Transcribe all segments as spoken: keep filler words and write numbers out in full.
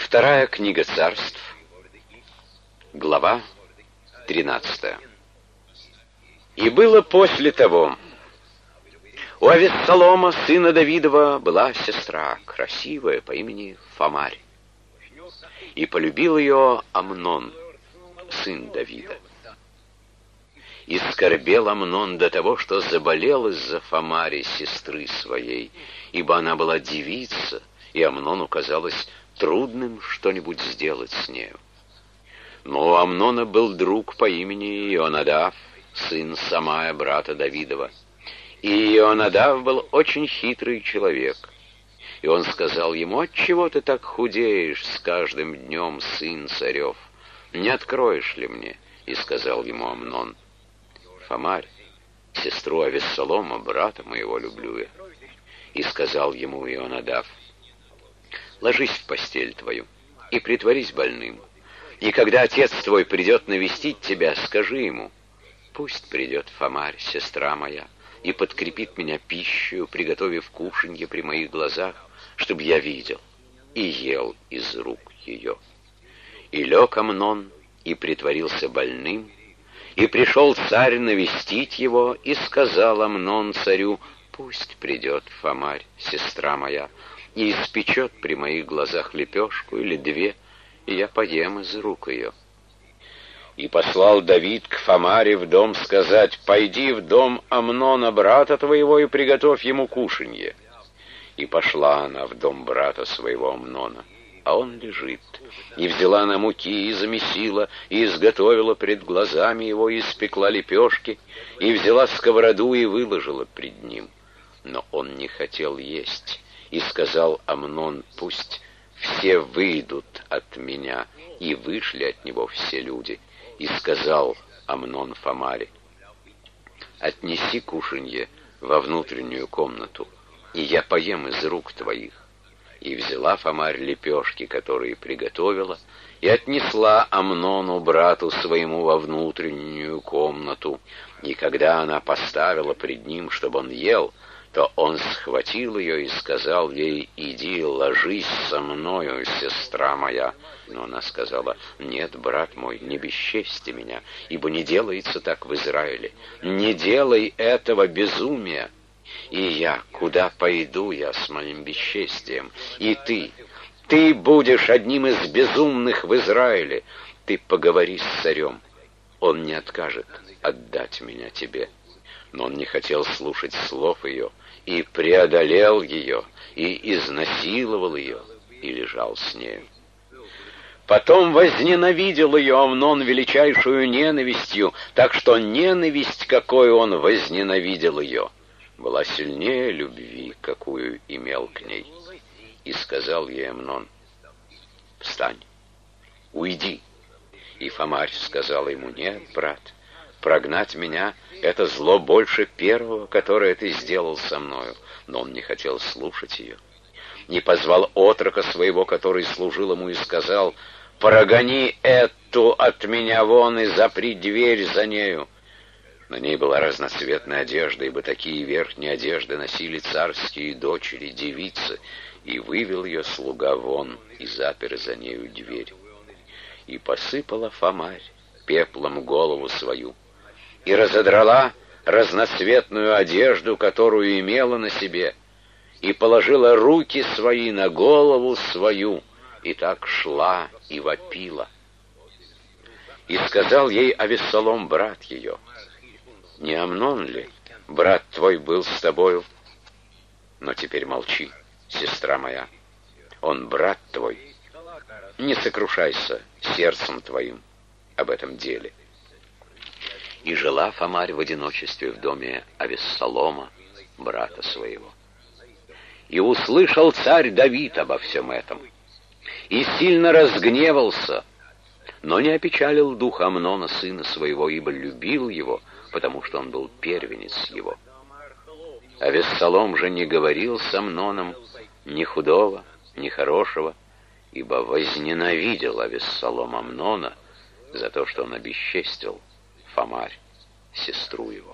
Вторая книга Царств, глава тринадцатая. И было после того: у Авессалома, сына Давидова, была сестра, красивая, по имени Фамарь. И полюбил ее Амнон, сын Давида. И скорбел Амнон до того, что заболел из-за Фамари, сестры своей, ибо она была девица, и Амнону казалось трудным что-нибудь сделать с нею. Но у Амнона был друг по имени Ионадав, сын Самая, брата Давидова. И Ионадав был очень хитрый человек. И он сказал ему: «Отчего ты так худеешь с каждым днем, сын царев? Не откроешь ли мне?» И сказал ему Амнон: «Фамарь, сестру Авессалома, брата моего, люблю я». И сказал ему Ионадав: «Ложись в постель твою и притворись больным. И когда отец твой придет навестить тебя, скажи ему: пусть придет Фамарь, сестра моя, и подкрепит меня пищей, приготовив кушанье при моих глазах, чтобы я видел и ел из рук ее». И лег Амнон и притворился больным, и пришел царь навестить его, и сказал Амнон царю: «Пусть придет Фамарь, сестра моя, и испечет при моих глазах лепешку или две, и я поем из рук ее». И послал Давид к Фамаре в дом сказать: «Пойди в дом Амнона, брата твоего, и приготовь ему кушанье». И пошла она в дом брата своего Амнона, а он лежит. И взяла она муки, и замесила, и изготовила пред глазами его, и испекла лепешки, и взяла сковороду, и выложила пред ним. Но он не хотел есть. И сказал Амнон: «Пусть все выйдут от меня». И вышли от него все люди. И сказал Амнон Фамаре: «Отнеси кушанье во внутреннюю комнату, и я поем из рук твоих». И взяла Фамарь лепешки, которые приготовила, и отнесла Амнону, брату своему, во внутреннюю комнату. И когда она поставила пред ним, чтобы он ел, то он схватил ее и сказал ей: «Иди, ложись со мною, сестра моя». Но она сказала: «Нет, брат мой, не бесчести меня, ибо не делается так в Израиле. Не делай этого безумия. И я, куда пойду я с моим бесчестием? И ты, ты будешь одним из безумных в Израиле. Ты поговори с царем, он не откажет отдать меня тебе». Но он не хотел слушать слов ее, и преодолел ее, и изнасиловал ее, и лежал с нею. Потом возненавидел ее Амнон величайшую ненавистью, так что ненависть, какой он возненавидел ее, была сильнее любви, какую имел к ней. И сказал ей Амнон: «Встань, уйди». И Фамарь сказала ему: «Нет, брат, прогнать меня — это зло больше первого, которое ты сделал со мною». Но он не хотел слушать ее. Не позвал отрока своего, который служил ему, и сказал: «Прогони эту от меня вон и запри дверь за нею». На ней была разноцветная одежда, ибо такие верхние одежды носили царские дочери, девицы, и вывел ее слуга вон и запер за нею дверь. И посыпала Фамарь пеплом голову свою, и разодрала разноцветную одежду, которую имела на себе, и положила руки свои на голову свою, и так шла и вопила. И сказал ей Авессалом, брат ее: «Не Амнон ли, брат твой, был с тобою? Но теперь молчи, сестра моя, он брат твой. Не сокрушайся сердцем твоим об этом деле». И жила Фамарь в одиночестве в доме Авессалома, брата своего. И услышал царь Давид обо всем этом, и сильно разгневался, но не опечалил дух Амнона, сына своего, ибо любил его, потому что он был первенец его. Авессалом же не говорил с Амноном ни худого, ни хорошего, ибо возненавидел Авессалом Амнона за то, что он обесчестил Фамарь, сестру его.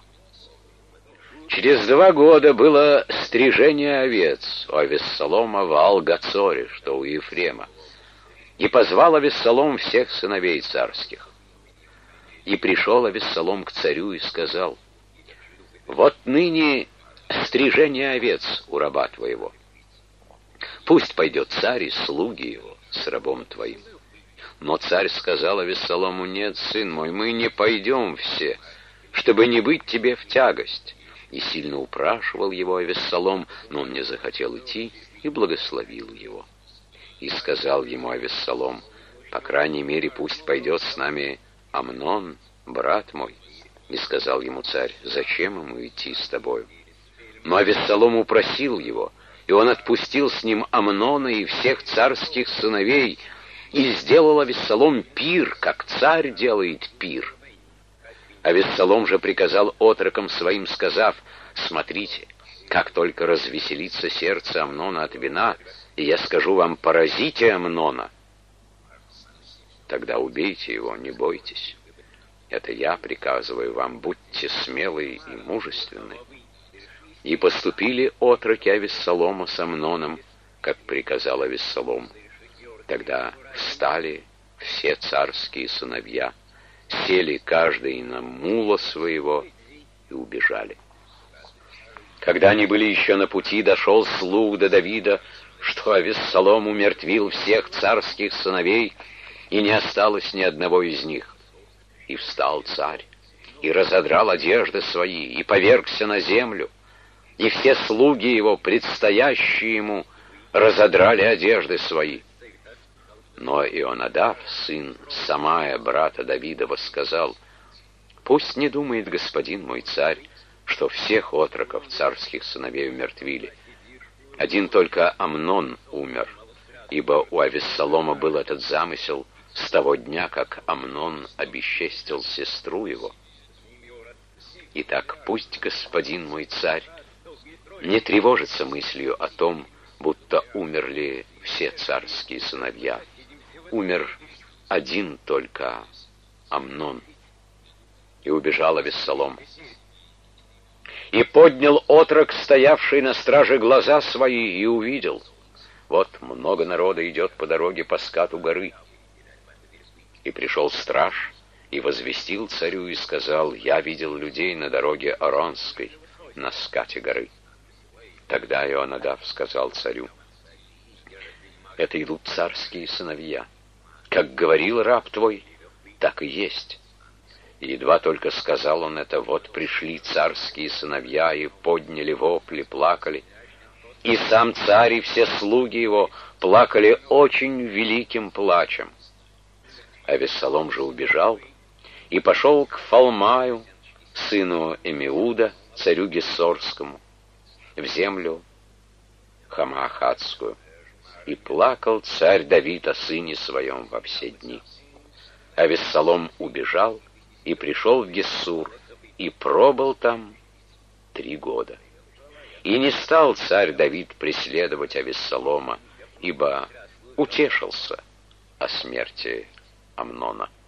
Через два года было стрижение овец у Авессалома в Ал-Гацоре, что у Ефрема. И позвал Авессалом всех сыновей царских. И пришел Авессалом к царю и сказал: «Вот ныне стрижение овец у раба твоего. Пусть пойдет царь и слуги его с рабом твоим». Но царь сказал Авессалому: «Нет, сын мой, мы не пойдем все, чтобы не быть тебе в тягость». И сильно упрашивал его Авессалом, но он не захотел идти и благословил его. И сказал ему Авессалом: «По крайней мере, пусть пойдет с нами Амнон, брат мой». И сказал ему царь: «Зачем ему идти с тобою?» Но Авессалом упросил его, и он отпустил с ним Амнона и всех царских сыновей, и сделал Авессалом пир, как царь делает пир. Авессалом же приказал отрокам своим, сказав: «Смотрите, как только развеселится сердце Амнона от вина, и я скажу вам: поразите Амнона, тогда убейте его, не бойтесь. Это я приказываю вам, будьте смелы и мужественны». И поступили отроки Авессалома с Амноном, как приказал Авессалом. Тогда встали все царские сыновья, сели каждый на мула своего и убежали. Когда они были еще на пути, дошел слух до Давида, что Авессалом умертвил всех царских сыновей, и не осталось ни одного из них. И встал царь, и разодрал одежды свои, и повергся на землю, и все слуги его, предстоящие ему, разодрали одежды свои. Но Ионадав, сын Самая, брата Давидова, сказал: «Пусть не думает господин мой царь, что всех отроков царских сыновей умертвили. Один только Амнон умер, ибо у Авессалома был этот замысел с того дня, как Амнон обесчестил сестру его. Итак, пусть господин мой царь не тревожится мыслью о том, будто умерли все царские сыновья. Умер один только Амнон». И убежал Авессалом. И поднял отрок, стоявший на страже, глаза свои, и увидел: вот много народа идет по дороге по скату горы. И пришел страж, и возвестил царю, и сказал: «Я видел людей на дороге Аронской, на скате горы». Тогда Ионадав сказал царю: «Это идут царские сыновья. Как говорил раб твой, так и есть». И едва только сказал он это, вот пришли царские сыновья и подняли вопли, плакали. И сам царь и все слуги его плакали очень великим плачем. Авессалом же убежал и пошел к Фалмаю, сыну Эмиуда, царю Гессорскому, в землю Хамаахатскую. И плакал царь Давид о сыне своем во все дни. Авессалом убежал и пришел в Гессур, и пробыл там три года. И не стал царь Давид преследовать Авессалома, ибо утешился о смерти Амнона.